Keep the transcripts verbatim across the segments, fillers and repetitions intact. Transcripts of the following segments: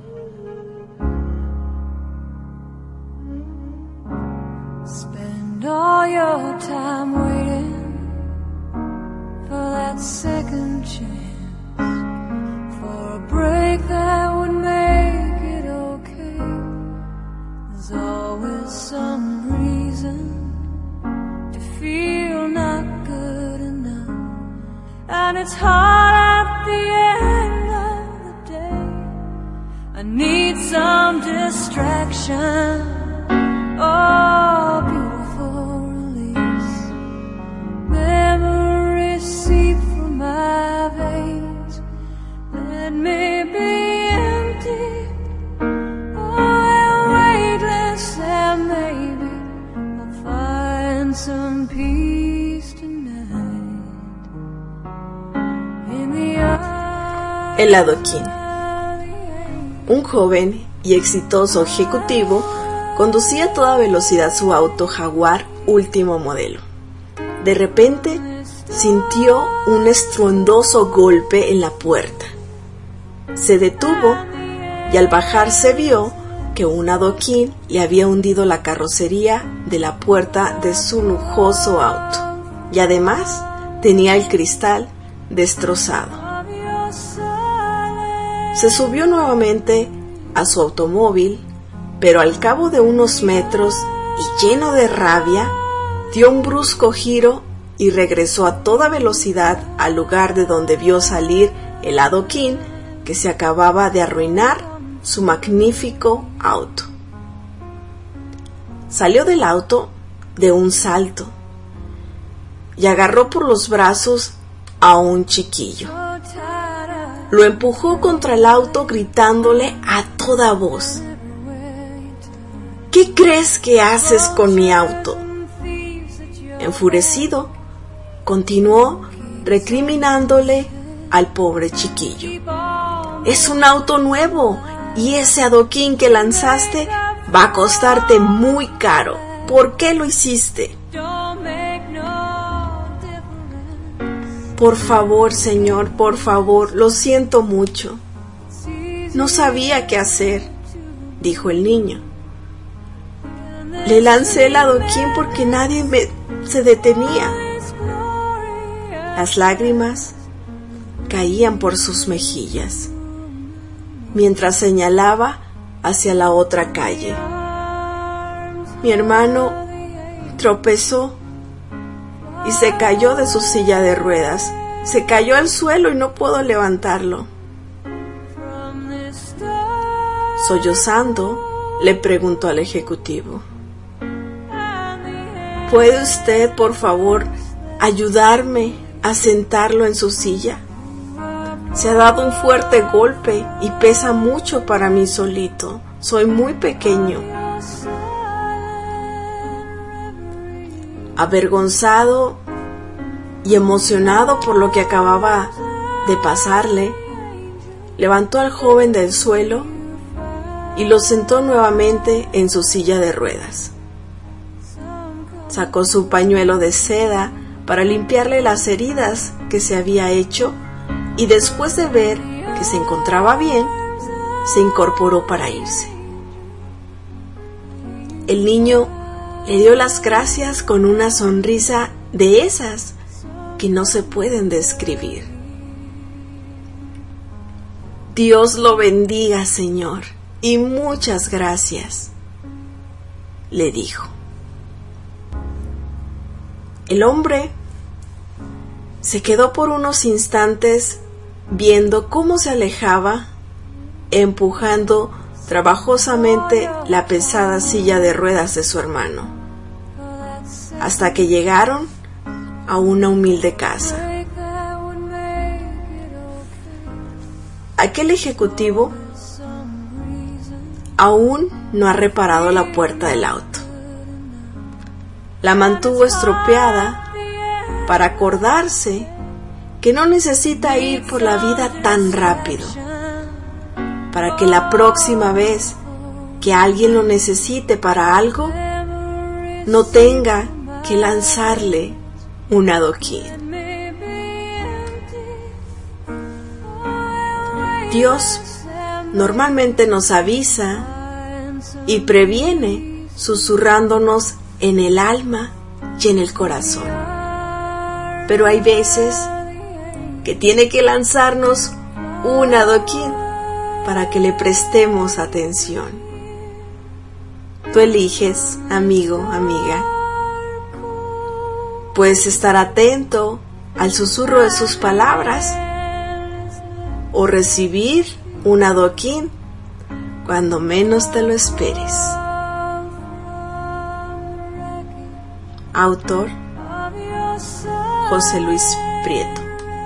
Spend all your time waiting for that second chance, for a break that would make it okay. There's always some reason to feel not good enough, and it's hard at the end of the day. I need some distraction, oh, beautiful release. Memories seep from my veins. Let me be empty, oh, weightless, and maybe I'll find some peace tonight. In the El adoquín. Un joven y exitoso ejecutivo conducía a toda velocidad su auto Jaguar último modelo. De repente, sintió un estruendoso golpe en la puerta. Se detuvo y al bajarse vio que un adoquín le había hundido la carrocería de la puerta de su lujoso auto y además tenía el cristal destrozado. Se subió nuevamente a su automóvil, pero al cabo de unos metros y lleno de rabia, dio un brusco giro y regresó a toda velocidad al lugar de donde vio salir el adoquín que se acababa de arruinar su magnífico auto. Salió del auto de un salto y agarró por los brazos a un chiquillo. Lo empujó contra el auto gritándole a toda voz: ¿Qué crees que haces con mi auto? Enfurecido, continuó recriminándole al pobre chiquillo. Es un auto nuevo y ese adoquín que lanzaste va a costarte muy caro. ¿Por qué lo hiciste? Por favor, señor, por favor, lo siento mucho. No sabía qué hacer, dijo el niño. Le lancé el adoquín porque nadie me se detenía. Las lágrimas caían por sus mejillas, mientras señalaba hacia la otra calle. Mi hermano tropezó y se cayó de su silla de ruedas. Se cayó al suelo y no puedo levantarlo. Sollozando, le preguntó al ejecutivo: ¿puede usted, por favor, ayudarme a sentarlo en su silla? Se ha dado un fuerte golpe y pesa mucho para mí solito. Soy muy pequeño. Avergonzado y emocionado por lo que acababa de pasarle, levantó al joven del suelo y lo sentó nuevamente en su silla de ruedas. Sacó su pañuelo de seda para limpiarle las heridas que se había hecho y después de ver que se encontraba bien, se incorporó para irse. El niño le dio las gracias con una sonrisa de esas que no se pueden describir. Dios lo bendiga, señor, y muchas gracias, le dijo. El hombre se quedó por unos instantes viendo cómo se alejaba, empujando trabajosamente la pesada silla de ruedas de su hermano, hasta que llegaron a una humilde casa. Aquel ejecutivo aún no ha reparado la puerta del auto. La mantuvo estropeada para acordarse que no necesita ir por la vida tan rápido, para que la próxima vez que alguien lo necesite para algo, no tenga que lanzarle un adoquín. Dios normalmente nos avisa y previene susurrándonos en el alma y en el corazón. Pero hay veces que tiene que lanzarnos un adoquín para que le prestemos atención. Tú eliges, amigo, amiga. Puedes estar atento al susurro de sus palabras o recibir un adoquín cuando menos te lo esperes. Autor: José Luis Prieto.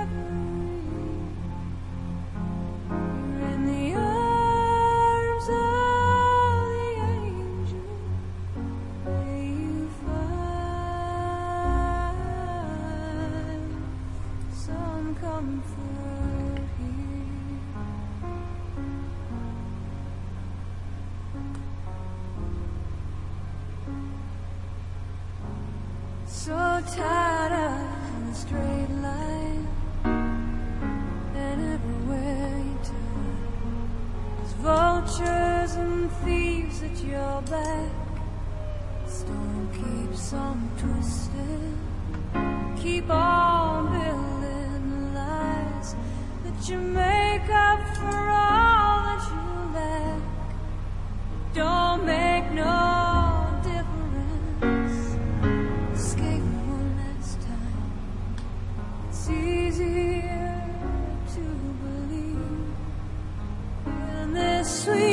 So tired of the straight line, and everywhere you turn, there's vultures and thieves at your back. The storm keeps on twisting, keep on building lies that you make up for all that you lack. Don't make no easier to believe in this sweet